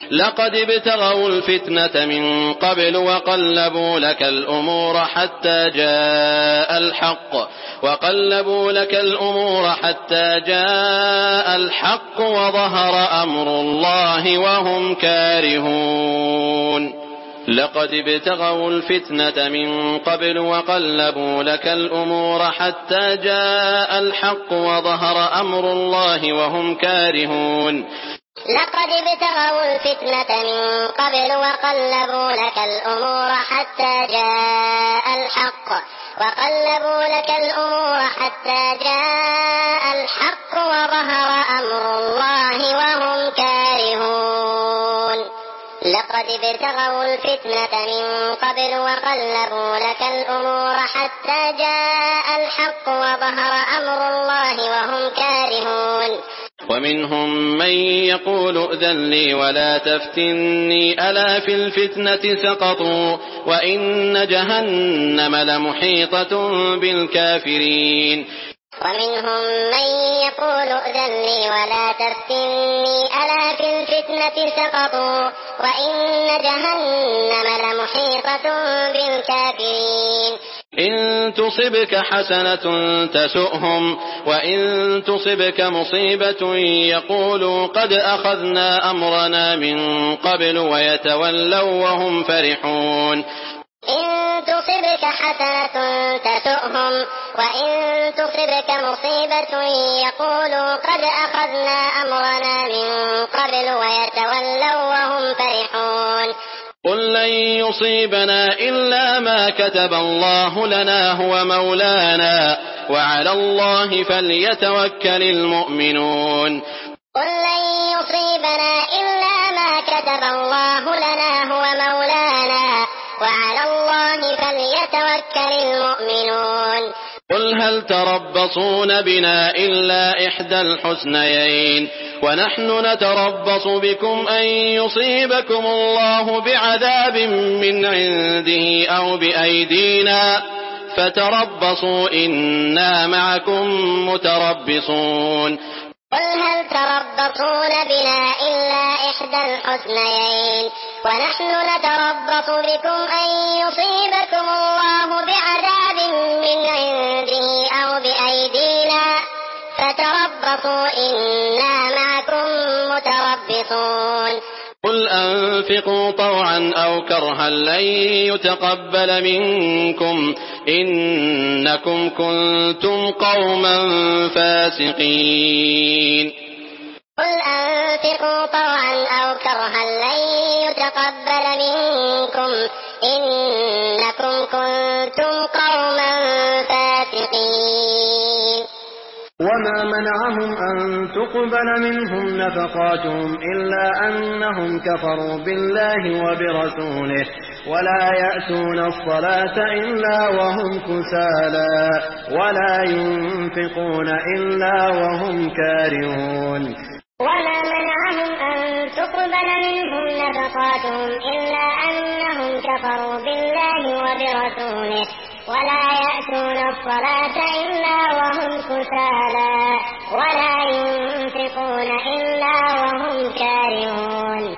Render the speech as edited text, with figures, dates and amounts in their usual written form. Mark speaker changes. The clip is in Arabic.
Speaker 1: لقد ابتغوا الفتنة من قبل وقلبوا لك الأمور حتى جاء الحق وظهر أمر الله وهم كارهون. لقد ابتغوا الفتنة من قبل وقلبوا لك الأمور حتى جاء الحق وظهر أمر الله وهم كارهون.
Speaker 2: لقد ابتغوا الفتنة من قبل وقلبوا لك الأمور حتى جاء الحق وظهر أمر الله وهم كارهون. لقد ابتغوا الفتنة من قبل وقلبوا لك الأمور حتى جاء الحق وظهر أمر الله وهم كارهون.
Speaker 1: ومنهم من يقول ائذن لي ولا تفتني ألا في الفتنة سقطوا وإن جهنم لمحيطة بالكافرين.
Speaker 2: ومنهم من يقول ائذن لي ولا تفتني ألا في الفتنة سقطوا وإن جهنم لمحيطة بالكافرين.
Speaker 1: إن تصبك حسنة تسؤهم وإن تصبك مصيبة يقولوا قد أخذنا أمرنا من قبل ويتولوا وهم فرحون.
Speaker 2: إن تصبك حسنة تسؤهم وإن تصبك مصيبة يقولوا قد أخذنا أمرنا من قبل ويتولوا وهم فرحون.
Speaker 1: قل لن يصيبنا إلا ما كتب الله لنا هو مولانا وعلى الله فليتوكل المؤمنون.
Speaker 2: قل لن يصيبنا إلا ما كتب الله لنا هو مولانا وعلى الله فليتوكل المؤمنون.
Speaker 1: قل هل تربصون بنا إلا إحدى الحسنيين ونحن نتربص بكم أن يصيبكم الله بعذاب من عنده أو بأيدينا فتربصوا إنا معكم متربصون.
Speaker 2: قل هل تربصون بنا إلا إحدى الحسنيين ونحن نتربص بكم أن يصيبكم الله بعذاب من عنده أو بأيدينا فتربصوا إنا معكم متربصون.
Speaker 1: قل أنفقوا طوعا أو كرها لن يتقبل منكم إنكم كنتم قوما فاسقين.
Speaker 2: قل أنفقوا طوعا أو كرها لن يتقبل منكم إنكم كنتم قوما فاسقين.
Speaker 3: وما منعهم أن تقبل منهم نفقاتهم إلا أنهم كفروا بالله وبرسوله ولا يأتون الصلاة إلا وهم كسالى ولا ينفقون إلا وهم كارهون.
Speaker 2: وما منعهم أن تقبل منهم نفقاتهم إلا أنهم كفروا بالله وبرسوله ولا يأتون الصلاة إلا وهم كسالى ولا ينفقون إلا وهم كارهون.